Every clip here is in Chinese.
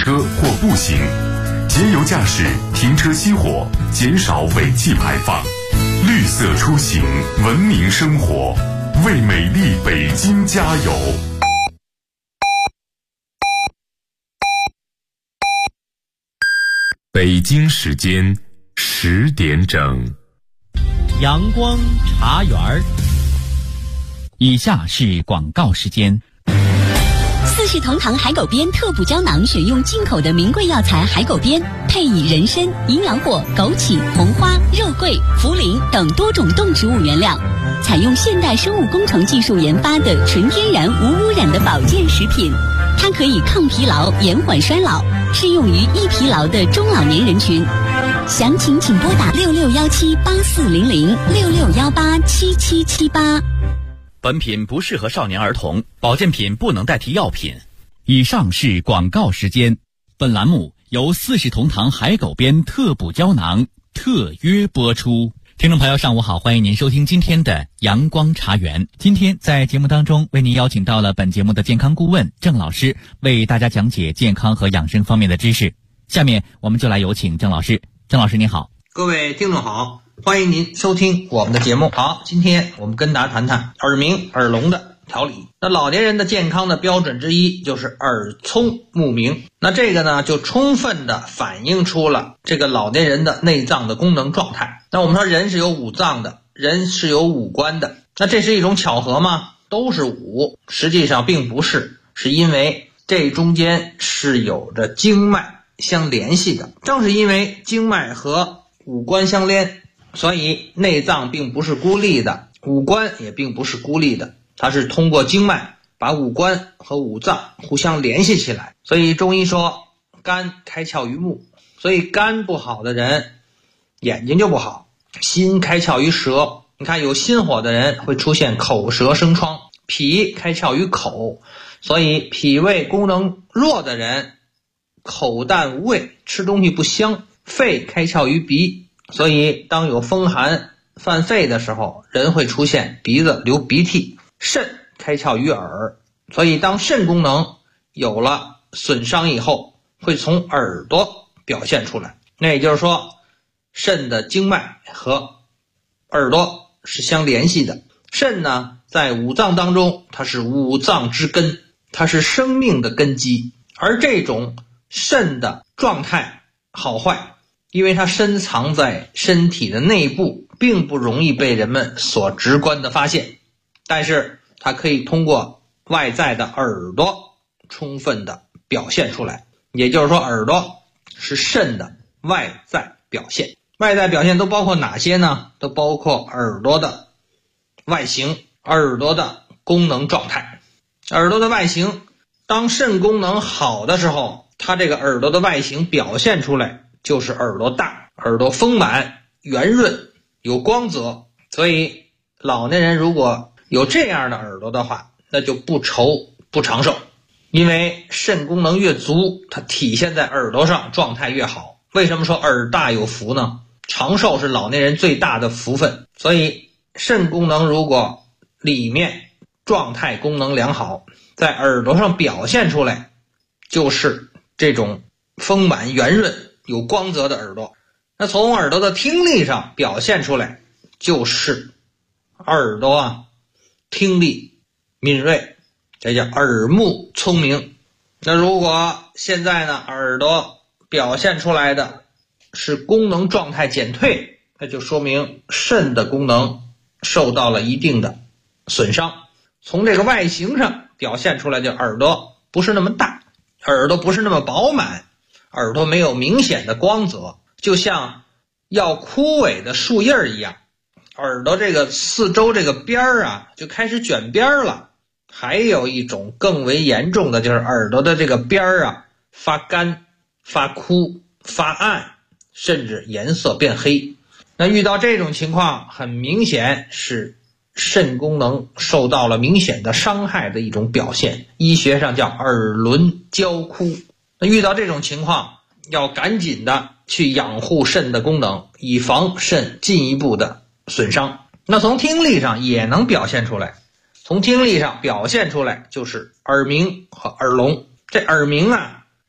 车或步行，节油驾驶，停车熄火，减少尾气排放。绿色出行，文明生活，为美丽北京加油。北京时间10点整。 阳光茶园儿。以下是广告时间。 四世同堂海狗鞭特补胶囊选用进口的名贵药材海狗鞭，配以人参、营养果、枸杞、红花、肉桂、茯苓等多种动植物原料，采用现代生物工程技术研发的纯天然无污染的保健食品。它可以抗疲劳、延缓衰老，适用于易疲劳的中老年人群。详情请拨打6617840066187778。 本品不适合少年儿童，保健品不能代替药品。以上是广告时间。本栏目由四世同堂海狗鞭特补胶囊特约播出。听众朋友上午好，欢迎您收听今天的阳光茶园。今天在节目当中为您邀请到了本节目的健康顾问郑老师，为大家讲解健康和养生方面的知识。下面我们就来有请郑老师。郑老师您好。 各位听众好，欢迎您收听我们的节目。好，今天我们跟大家谈谈耳鸣耳聋的调理。那老年人的健康的标准之一就是耳聪目明，那这个呢就充分的反映出了这个老年人的内脏的功能状态。那我们说人是有五脏的，人是有五官的，那这是一种巧合吗？都是五，实际上并不是，是因为这中间是有着经脉相联系的。正是因为经脉和五官相连，所以内脏并不是孤立的，五官也并不是孤立的，它是通过经脉把五官和五脏互相联系起来。所以中医说肝开窍于目，所以肝不好的人眼睛就不好。心开窍于舌，你看有心火的人会出现口舌生疮。脾开窍于口，所以脾胃功能弱的人口淡无味，吃东西不香。肺开窍于鼻，所以当有风寒犯肺的时候，人会出现鼻子流鼻涕。肾开窍于耳，所以当肾功能有了损伤以后，会从耳朵表现出来。那也就是说，肾的经脉和耳朵是相联系的。肾呢，在五脏当中，它是五脏之根，它是生命的根基。而这种肾的状态好坏，因为它深藏在身体的内部，并不容易被人们所直观的发现，但是它可以通过外在的耳朵充分的表现出来。也就是说，耳朵是肾的外在表现。外在表现都包括哪些呢？都包括耳朵的外形，耳朵的功能状态。耳朵的外形，当肾功能好的时候，它这个耳朵的外形表现出来就是耳朵大，耳朵丰满圆润有光泽。所以老年人如果有这样的耳朵的话，那就不愁不长寿。因为肾功能越足，它体现在耳朵上状态越好。为什么说耳大有福呢？长寿是老年人最大的福分。所以肾功能如果里面状态功能良好，在耳朵上表现出来就是这种丰满圆润有光泽的耳朵。那从耳朵的听力上表现出来就是耳朵听力敏锐，这叫耳目聪明。那如果现在呢，耳朵表现出来的是功能状态减退，那就说明肾的功能受到了一定的损伤。从这个外形上表现出来，就耳朵不是那么大，耳朵不是那么饱满，耳朵没有明显的光泽，就像要枯萎的树叶一样。耳朵这个四周这个边儿就开始卷边了。还有一种更为严重的，就是耳朵的这个边儿发干发枯发暗，甚至颜色变黑。那遇到这种情况，很明显是肾功能受到了明显的伤害的一种表现，医学上叫耳轮焦枯。那遇到这种情况，要赶紧的去养护肾的功能，以防肾进一步的损伤。那从听力上也能表现出来，就是耳鸣和耳聋。这耳鸣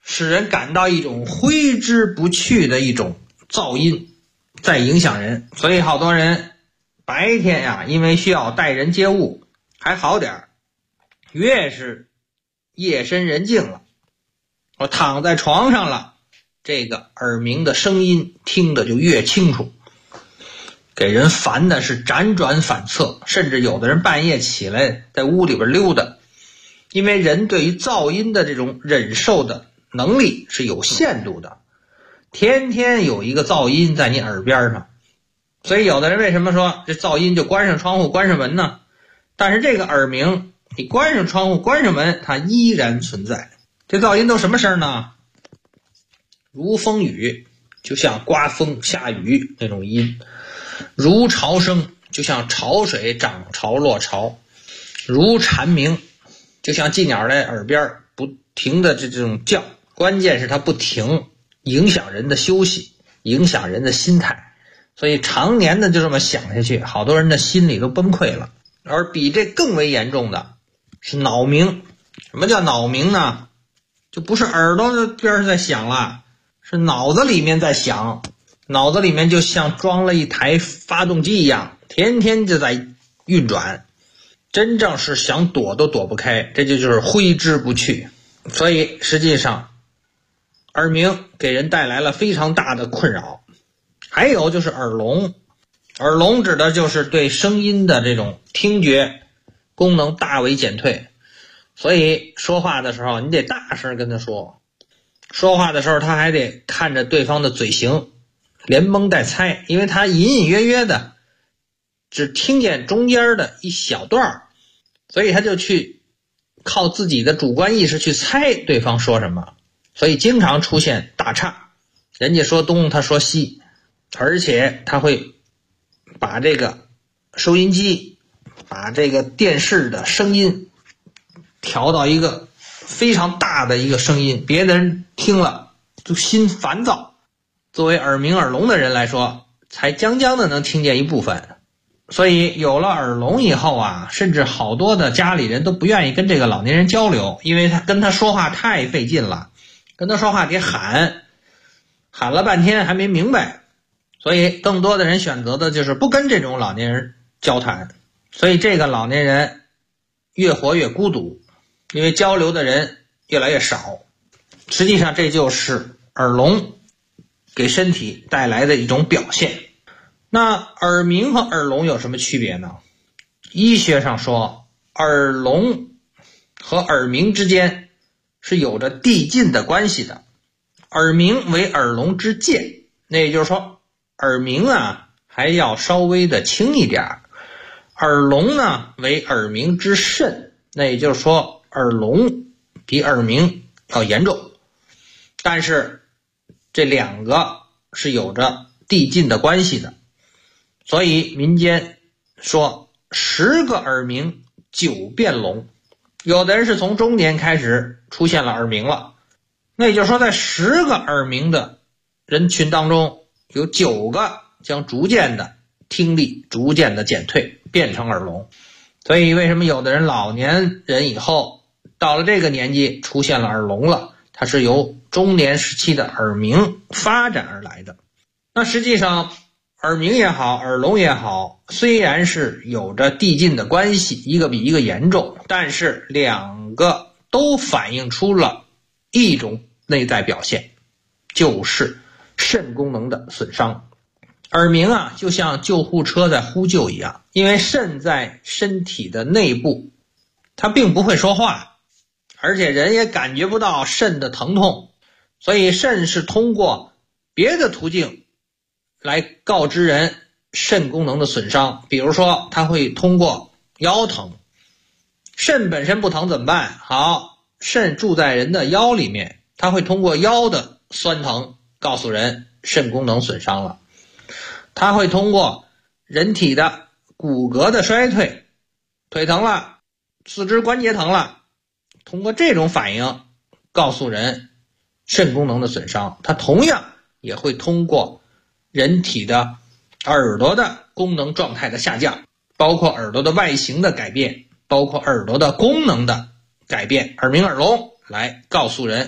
使人感到一种挥之不去的一种噪音在影响人。所以好多人白天呀，因为需要待人接物还好点，越是夜深人静了，我躺在床上了，这个耳鸣的声音听得就越清楚，给人烦的是辗转反侧，甚至有的人半夜起来在屋里边溜达。因为人对于噪音的这种忍受的能力是有限度的，天天有一个噪音在你耳边上，所以有的人为什么说这噪音就关上窗户关上门呢？但是这个耳鸣你关上窗户关上门它依然存在。这噪音都什么声呢？如风雨，就像刮风下雨那种音；如潮声，就像潮水涨潮落潮；如蝉鸣，就像寄鸟在耳边不停的这种叫，关键是它不停，影响人的休息，影响人的心态。所以常年的就这么想下去，好多人的心里都崩溃了。而比这更为严重的是脑鸣。什么叫脑鸣呢？就不是耳朵的边在响了，是脑子里面在响，脑子里面就像装了一台发动机一样，天天就在运转，真正是想躲都躲不开，这就是挥之不去。所以实际上耳鸣给人带来了非常大的困扰。还有就是耳聋，耳聋指的就是对声音的这种听觉功能大为减退，所以说话的时候你得大声跟他说，说话的时候他还得看着对方的嘴型，连蒙带猜，因为他隐隐约约的只听见中间的一小段，所以他就去靠自己的主观意识去猜对方说什么，所以经常出现打岔，人家说东他说西，而且他会把这个收音机把这个电视的声音调到一个非常大的一个声音，别的人听了就心烦躁，作为耳鸣耳聋的人来说才将将的能听见一部分。所以有了耳聋以后啊，甚至好多的家里人都不愿意跟这个老年人交流，因为他跟他说话太费劲了，跟他说话得喊了半天还没明白，所以更多的人选择的就是不跟这种老年人交谈。所以这个老年人越活越孤独，因为交流的人越来越少。实际上这就是耳聋给身体带来的一种表现。那耳鸣和耳聋有什么区别呢？医学上说，耳聋和耳鸣之间是有着递进的关系的。耳鸣为耳聋之间，那也就是说耳鸣啊还要稍微的轻一点，耳聋呢为耳鸣之甚，那也就是说耳聋比耳鸣要严重。但是这两个是有着递进的关系的，所以民间说10个耳鸣9变聋，有的人是从中年开始出现了耳鸣了，那也就是说在10个耳鸣的人群当中，有9个将逐渐的听力逐渐的减退，变成耳聋。所以为什么有的人老年人以后到了这个年纪出现了耳聋了，它是由中年时期的耳鸣发展而来的。那实际上耳鸣也好耳聋也好，虽然是有着递进的关系，一个比一个严重，但是两个都反映出了一种内在表现，就是肾功能的损伤。耳鸣啊就像救护车在呼救一样，因为肾在身体的内部，它并不会说话，而且人也感觉不到肾的疼痛，所以肾是通过别的途径来告知人肾功能的损伤。比如说它会通过腰疼，肾本身不疼怎么办？好，肾住在人的腰里面，它会通过腰的酸疼告诉人肾功能损伤了。它会通过人体的骨骼的衰退，腿疼了，四肢关节疼了，通过这种反应告诉人肾功能的损伤。它同样也会通过人体的耳朵的功能状态的下降，包括耳朵的外形的改变，包括耳朵的功能的改变，耳鸣耳聋来告诉人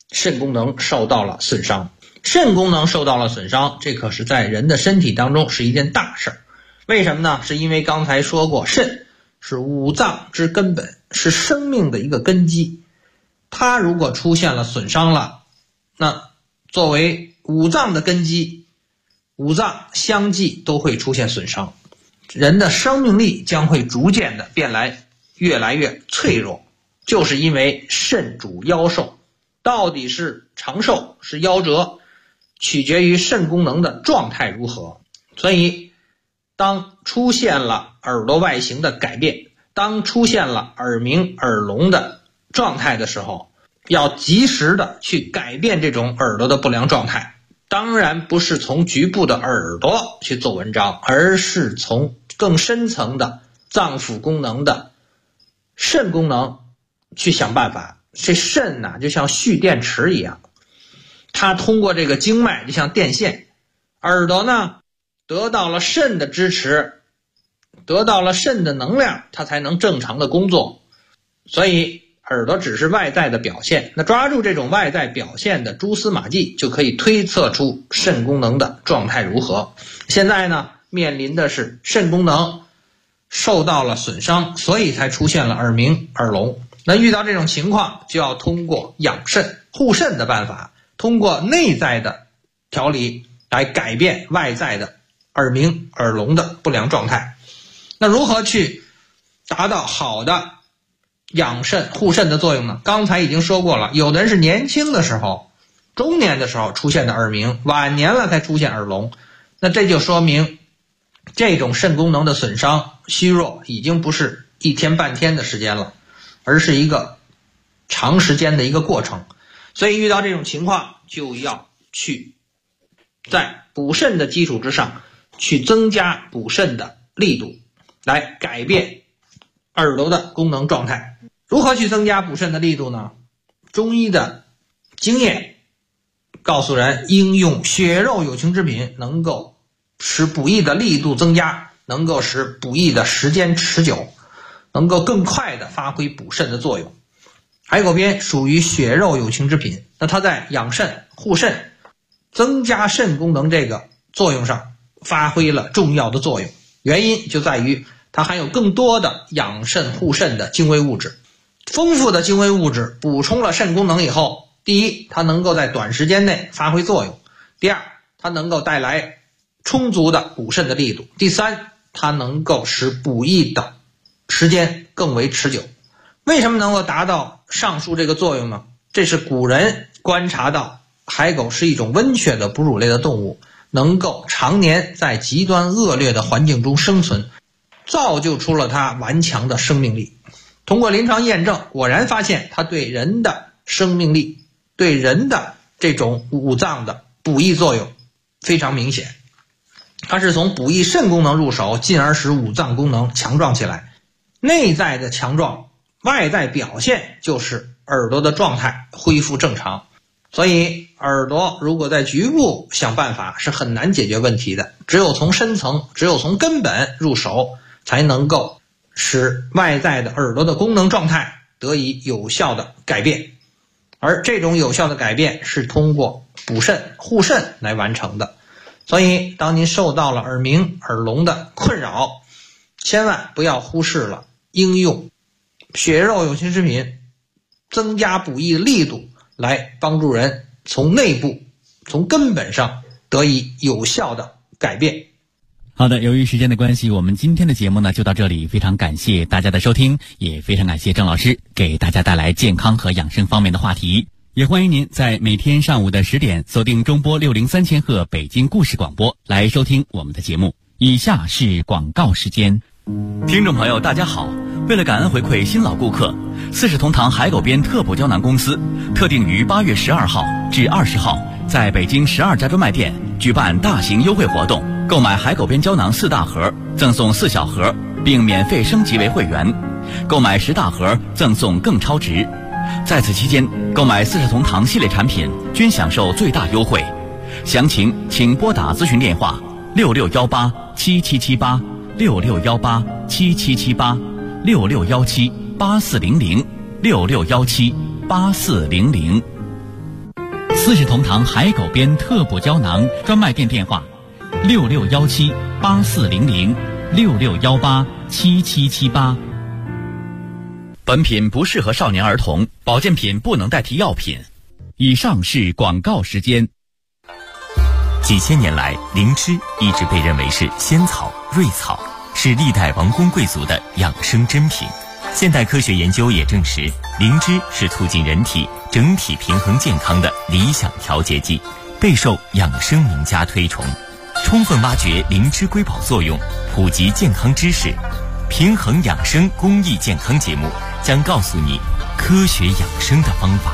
肾功能受到了损伤。肾功能受到了损伤，这可是在人的身体当中是一件大事儿。为什么呢？是因为刚才说过，肾是五脏之根本，是生命的一个根基。它如果出现了损伤了，那作为五脏的根基，五脏相继都会出现损伤，人的生命力将会逐渐的越来越脆弱，就是因为肾主夭寿。到底是长寿是夭折，取决于肾功能的状态如何。所以当出现了耳朵外形的改变，当出现了耳鸣耳聋的状态的时候，要及时的去改变这种耳朵的不良状态。当然不是从局部的耳朵去做文章，而是从更深层的脏腑功能的肾功能去想办法。这肾呢，就像蓄电池一样，它通过这个经脉就像电线，耳朵呢得到了肾的支持，得到了肾的能量，它才能正常的工作。所以耳朵只是外在的表现，那抓住这种外在表现的蛛丝马迹，就可以推测出肾功能的状态如何。现在呢，面临的是肾功能受到了损伤，所以才出现了耳鸣耳聋。那遇到这种情况，就要通过养肾护肾的办法，通过内在的调理来改变外在的耳鸣耳聋的不良状态。那如何去达到好的养肾护肾的作用呢？刚才已经说过了，有的人是年轻的时候中年的时候出现的耳鸣，晚年了才出现耳聋，那这就说明这种肾功能的损伤虚弱已经不是一天半天的时间了，而是一个长时间的一个过程。所以遇到这种情况，就要去在补肾的基础之上去增加补肾的力度，来改变耳朵的功能状态。如何去增加补肾的力度呢？中医的经验告诉人，应用血肉有情之品，能够使补益的力度增加，能够使补益的时间持久，能够更快的发挥补肾的作用。海狗鞭属于血肉有情之品，那它在养肾护肾增加肾功能这个作用上发挥了重要的作用。原因就在于它含有更多的养肾护肾的精微物质。丰富的精微物质补充了肾功能以后，第一，它能够在短时间内发挥作用；第二，它能够带来充足的补肾的力度；第三，它能够使补益的时间更为持久。为什么能够达到上述这个作用呢？这是古人观察到海狗是一种温血的哺乳类的动物，能够常年在极端恶劣的环境中生存，造就出了它顽强的生命力。通过临床验证，果然发现它对人的生命力，对人的这种五脏的补益作用非常明显。它是从补益肾功能入手，进而使五脏功能强壮起来。内在的强壮，外在表现就是耳朵的状态恢复正常。所以耳朵如果在局部想办法是很难解决问题的，只有从深层，只有从根本入手，才能够使外在的耳朵的功能状态得以有效的改变。而这种有效的改变是通过补肾护肾来完成的。所以当您受到了耳鸣耳聋的困扰，千万不要忽视了应用血肉有情之品增加补益的力度，来帮助人从内部从根本上得以有效的改变。 好的，由于时间的关系，我们今天的节目呢就到这里，非常感谢大家的收听，也非常感谢郑老师给大家带来健康和养生方面的话题。也欢迎您在每天上午的10点锁定中波603千赫北京故事广播来收听我们的节目。以下是广告时间。听众朋友大家好，为了感恩回馈新老顾客，40同堂海狗鞭特补胶囊公司特定于8月12号至20号在北京12家专卖店举办大型优惠活动，购买海狗鞭胶囊4大盒赠送4小盒，并免费升级为会员，购买10大盒赠送更超值。在此期间购买40同堂系列产品均享受最大优惠，详情请拨打咨询电话66187778 66187778 66178400 66178400。 四世同堂海狗鞭特补胶囊专卖店电话：6617-8400，6618-7778。本品不适合少年儿童，保健品不能代替药品。以上是广告时间。 几千年来，灵芝一直被认为是仙草、瑞草，是历代王公贵族的养生珍品。现代科学研究也证实，灵芝是促进人体整体平衡健康的理想调节剂，备受养生名家推崇。充分挖掘灵芝瑰宝作用，普及健康知识，平衡养生公益健康节目将告诉你科学养生的方法。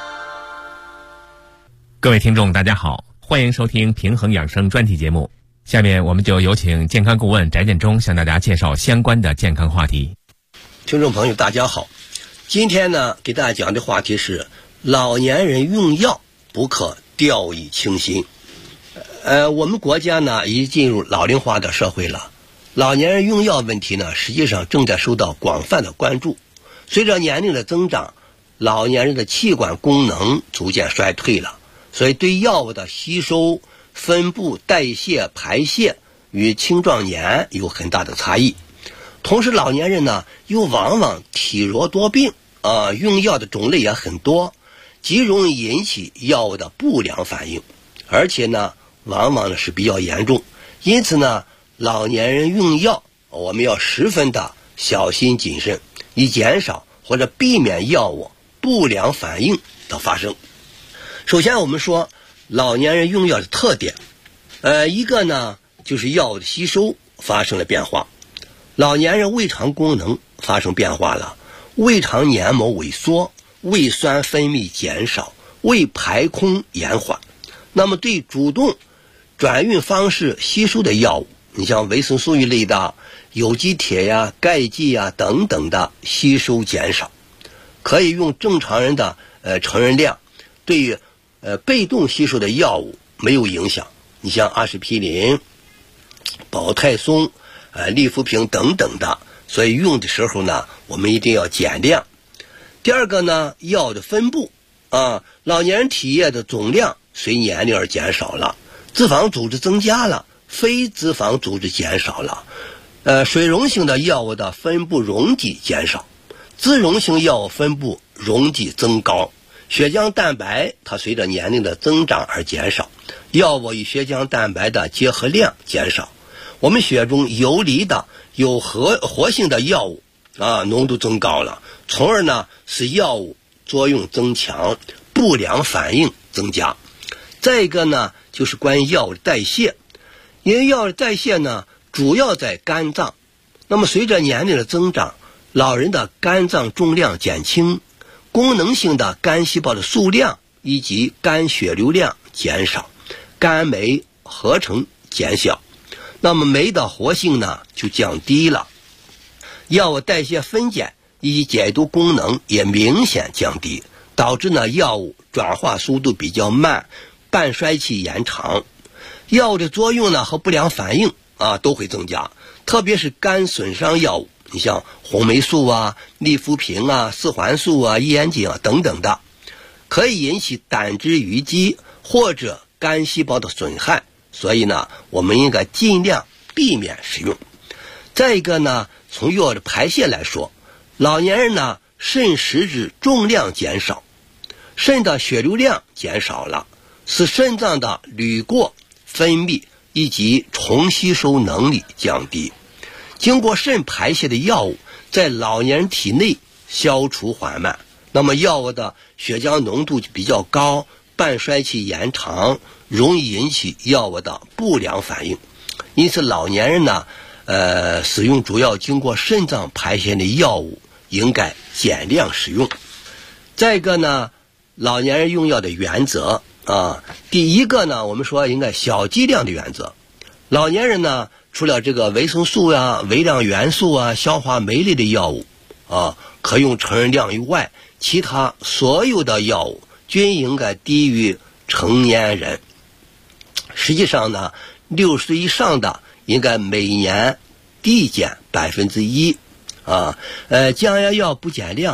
各位听众大家好，欢迎收听平衡养生专题节目。下面我们就有请健康顾问翟建中向大家介绍相关的健康话题。 听众朋友大家好，今天呢给大家讲的话题是老年人用药不可掉以轻心。我们国家呢已经进入老龄化的社会了，老年人用药问题呢实际上正在受到广泛的关注。随着年龄的增长，老年人的气管功能逐渐衰退了，所以对药物的吸收、分布、代谢、排泄与青壮年有很大的差异。同时老年人呢又往往体弱多病用药的种类也很多，极容易引起药物的不良反应，而且呢往往是比较严重。因此呢老年人用药我们要十分的小心谨慎，以减少或者避免药物不良反应的发生。首先我们说老年人用药的特点，一个呢就是药物的吸收发生了变化。老年人胃肠功能发生变化了，胃肠黏膜萎缩，胃酸分泌减少，胃排空延缓。那么对主动转运方式吸收的药物，你像维生素一类的、有机铁呀、钙剂呀等等的吸收减少，可以用正常人的成人量，对于被动吸收的药物没有影响。你像阿司匹林、保泰松、利福平等等的，所以用的时候呢我们一定要减量。第二个呢，药的分布老年人体液的总量随年龄而减少了，脂肪组织增加了，非脂肪组织减少了，水溶性的药物的分布容积减少，脂溶性药物分布容积增高，血浆蛋白它随着年龄的增长而减少，药物与血浆蛋白的结合量减少，我们血中游离的有活性的药物浓度增高了，从而呢使药物作用增强，不良反应增加。再一个呢就是关于药物的代谢，因为药物的代谢呢主要在肝脏，那么随着年龄的增长，老人的肝脏重量减轻，功能性的肝细胞的数量以及肝血流量减少，肝酶合成减小，那么酶的活性呢就降低了，药物代谢分解以及解毒功能也明显降低，导致呢药物转化速度比较慢，半衰期延长，药物的作用呢和不良反应都会增加，特别是肝损伤药物，你像红霉素利福平四环素益氨苷等等的，可以引起胆汁淤积或者肝细胞的损害，所以呢我们应该尽量避免使用。再一个呢，从药的排泄来说，老年人呢肾实质重量减少，肾的血流量减少了，使肾脏的滤过、分泌以及重吸收能力降低，经过肾排泄的药物在老年人体内消除缓慢，那么药物的血浆浓度就比较高，半衰期延长，容易引起药物的不良反应。因此老年人呢使用主要经过肾脏排泄的药物应该减量使用。再一个呢，老年人用药的原则第一个呢，我们说应该小剂量的原则。老年人呢除了这个维生素微量元素消化酶类的药物可用成人量以外，其他所有的药物均应该低于成年人。实际上呢60岁以上的应该每年递减1%降压药不减量，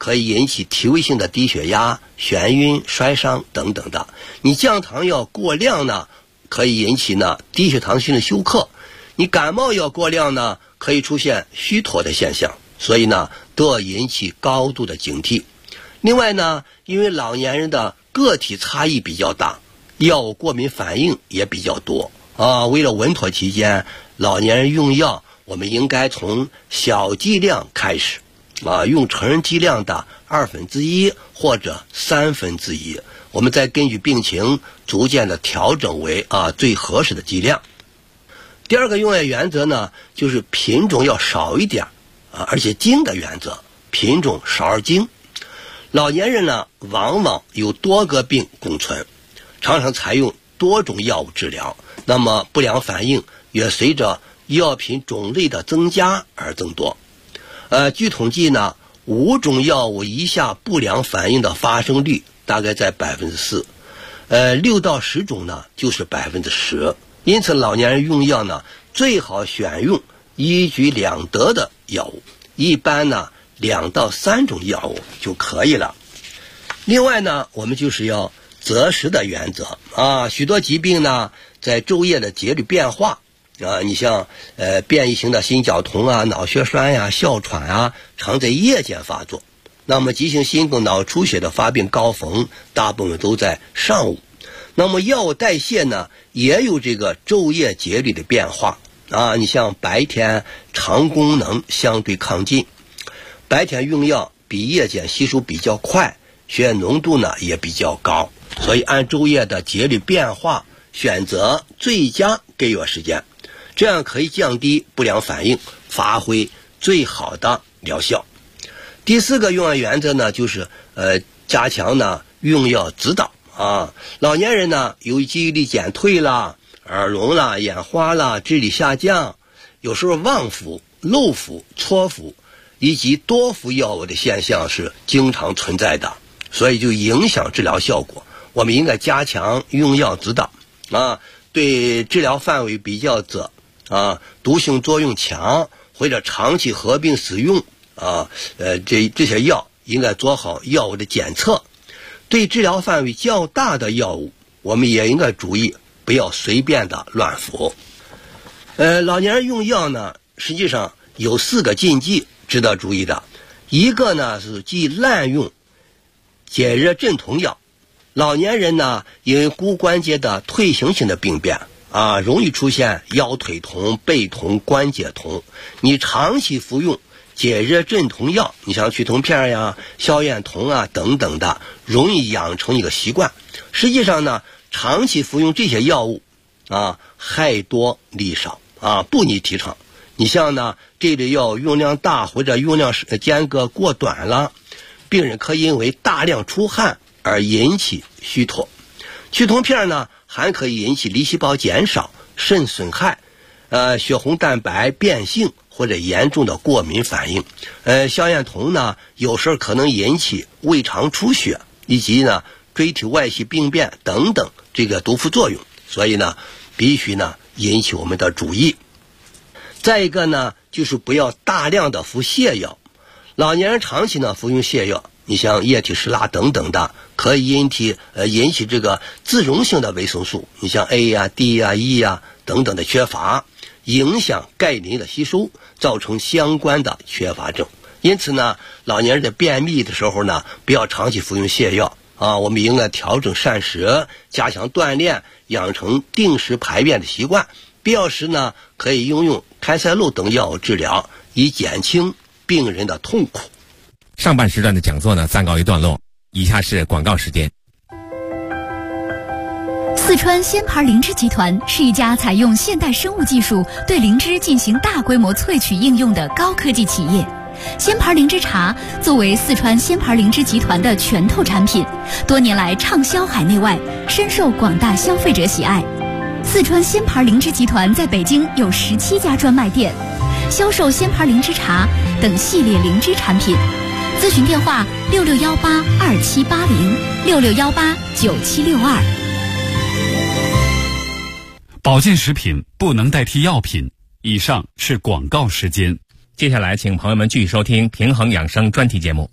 可以引起体位性的低血压、眩晕、摔伤等等的。你降糖药过量呢，可以引起呢低血糖性的休克。你感冒药过量呢，可以出现虚脱的现象。所以呢，都要引起高度的警惕。另外呢，因为老年人的个体差异比较大，药物过敏反应也比较多为了稳妥起见，老年人用药我们应该从小剂量开始用成人剂量的1/2或者1/3，我们再根据病情逐渐的调整为最合适的剂量。第二个用药原则呢，就是品种要少一点而且精的原则，品种少而精。老年人呢，往往有多个病共存，常常采用多种药物治疗，那么不良反应也随着药品种类的增加而增多。据统计呢，5种药物以下不良反应的发生率大概在4%，6到10种呢就是10%。因此老年人用药呢，最好选用一举两得的药物，一般呢2到3种药物就可以了。另外呢，我们就是要择时的原则许多疾病呢在昼夜的节律变化你像变异型的心绞痛脑血栓哮喘常在夜间发作。那么急性心梗脑出血的发病高峰大部分都在上午。那么药物代谢呢也有这个昼夜节律的变化你像白天肠功能相对亢进，白天用药比夜间吸收比较快，血液浓度呢也比较高，所以按昼夜的节律变化选择最佳给药时间，这样可以降低不良反应，发挥最好的疗效。第4个用药原则呢，就是加强呢用药指导老年人呢由于记忆力减退了，耳聋了，眼花了，智力下降，有时候忘服、漏服、错服以及多服药物的现象是经常存在的，所以就影响治疗效果。我们应该加强用药指导对治疗范围比较窄毒性作用强或者长期合并使用这些药应该做好药物的检测。对治疗范围较大的药物，我们也应该注意不要随便的乱服。老年人用药呢，实际上有4个禁忌值得注意的。一个呢是忌滥用解热镇痛药。老年人呢，因为骨关节的退行性的病变容易出现腰腿痛、背痛、关节痛。你长期服用解热镇痛药，你像去痛片消炎痛等等的，容易养成一个习惯。实际上呢，长期服用这些药物害多利少不宜提倡。你像呢这类药用量大或者用量间隔过短了，病人可因为大量出汗而引起虚脱。去痛片呢还可以引起粒细胞减少、肾损害、血红蛋白变性或者严重的过敏反应。消炎痛呢有时候可能引起胃肠出血以及呢椎体外系病变等等这个毒副作用，所以呢必须呢引起我们的注意。再一个呢就是不要大量的服泻药。老年人长期呢服用泻药，你像液体石蜡等等的，可以引起这个自溶性的维生素，你像 A、D、E 等等的缺乏，影响钙磷的吸收，造成相关的缺乏症。因此呢，老年人的便秘的时候呢，不要长期服用泻药我们应该调整膳食，加强锻炼，养成定时排便的习惯。必要时呢，可以用开塞露等药物治疗，以减轻病人的痛苦。 上半时段的讲座呢暂告一段落，以下是广告时间。 四川仙牌灵芝集团是一家采用现代生物技术对灵芝进行大规模萃取应用的高科技企业。仙牌灵芝茶作为四川仙牌灵芝集团的拳头产品，多年来畅销海内外，深受广大消费者喜爱。四川仙牌灵芝集团在北京有17家专卖店，销售仙牌灵芝茶等系列灵芝产品。咨询电话66182780，66189762。 保健食品不能代替药品。以上是广告时间。 接下来请朋友们继续收听平衡养生专题节目。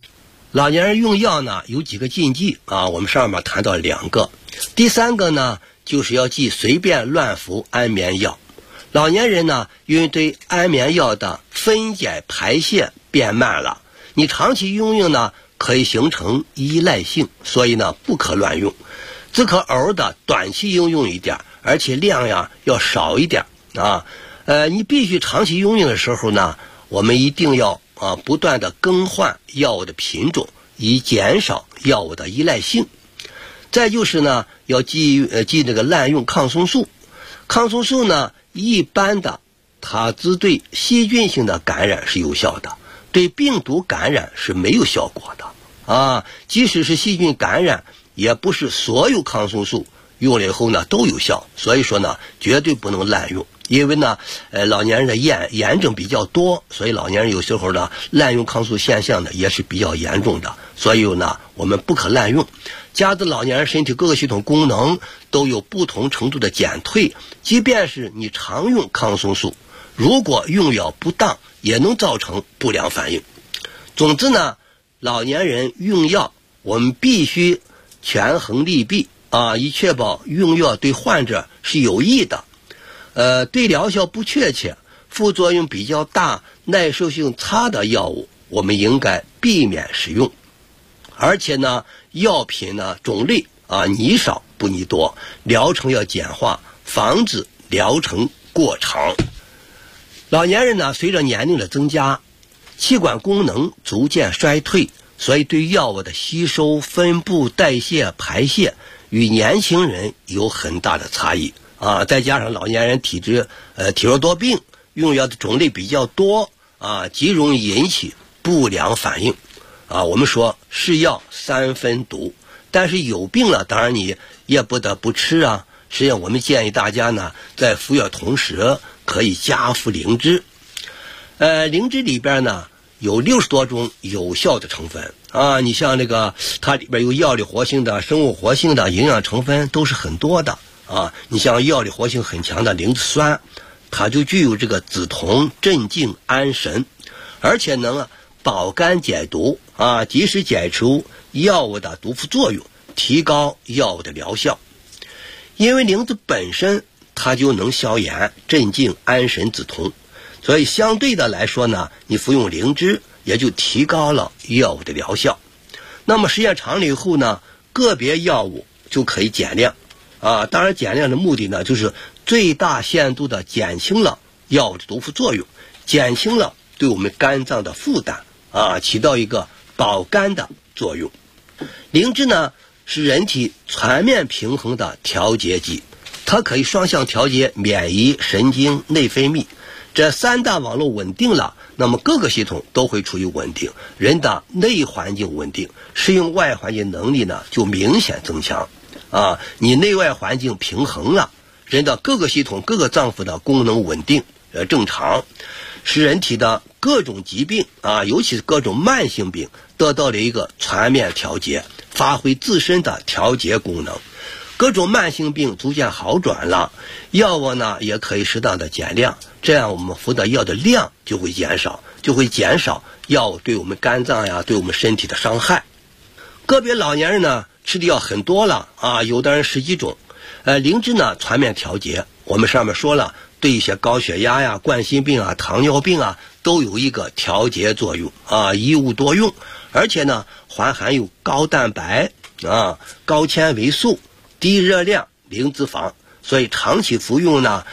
老年人用药呢有几个禁忌啊，我们上面谈到2个。第3个呢，就是要忌随便乱服安眠药。老年人呢，因为对安眠药的分解排泄变慢了，你长期用呢，可以形成依赖性，所以呢，不可乱用，只可偶尔的短期应用一点，而且量呀要少一点啊。你必须长期用的时候呢，我们一定要不断的更换药物的品种，以减少药物的依赖性。再就是呢，要忌这个滥用抗生素。抗生素呢，一般的它只对细菌性的感染是有效的，对病毒感染是没有效果的啊。即使是细菌感染，也不是所有抗生素用了以后呢都有效，所以说呢，绝对不能滥用。因为呢，老年人的炎症比较多，所以老年人有时候呢，滥用抗生素现象呢也是比较严重的，所以呢，我们不可滥用。加之老年人身体各个系统功能都有不同程度的减退，即便是你常用抗生素，如果用药不当，也能造成不良反应。总之呢，老年人用药，我们必须权衡利弊啊，以确保用药对患者是有益的。对疗效不确切、副作用比较大、耐受性差的药物，我们应该避免使用。而且呢，药品呢种类你少不你多，疗程要简化，防止疗程过长。老年人呢，随着年龄的增加，气管功能逐渐衰退，所以对药物的吸收、分布、代谢、排泄与年轻人有很大的差异。再加上老年人体弱多病，用药的种类比较多极容易引起不良反应我们说是药3分毒，但是有病了，当然你也不得不吃实际上我们建议大家呢，在服药同时可以加服灵芝。灵芝里边呢有60多种有效的成分你像这个它里边有药理活性的、生物活性的，营养成分都是很多的你像药理活性很强的灵芝酸，它就具有这个止痛、镇静、安神，而且能保肝解毒及时解除药物的毒副作用，提高药物的疗效。因为灵芝本身它就能消炎、镇静、安神、止痛，所以相对的来说呢，你服用灵芝也就提高了药物的疗效。那么时间长了以后呢，个别药物就可以减量当然减量的目的呢，就是最大限度的减轻了药物的毒副作用，减轻了对我们肝脏的负担起到一个保肝的作用。灵芝呢是人体全面平衡的调节剂，它可以双向调节免疫、神经、内分泌，这3大网络稳定了，那么各个系统都会处于稳定，人的内环境稳定，适应外环境能力呢就明显增强你内外环境平衡了，人的各个系统、各个脏腑的功能稳定正常，使人体的各种疾病尤其是各种慢性病得到了一个全面调节，发挥自身的调节功能。各种慢性病逐渐好转了，药物呢也可以适当的减量，这样我们服的药的量就会减少，药物对我们肝脏对我们身体的伤害。个别老年人呢吃的药很多了有的人10几种。灵芝呢全面调节，我们上面说了，对一些高血压冠心病糖尿病都有一个调节作用一物多用，而且呢还含有高蛋白高纤维素、低热量、零脂肪，所以长期服用呢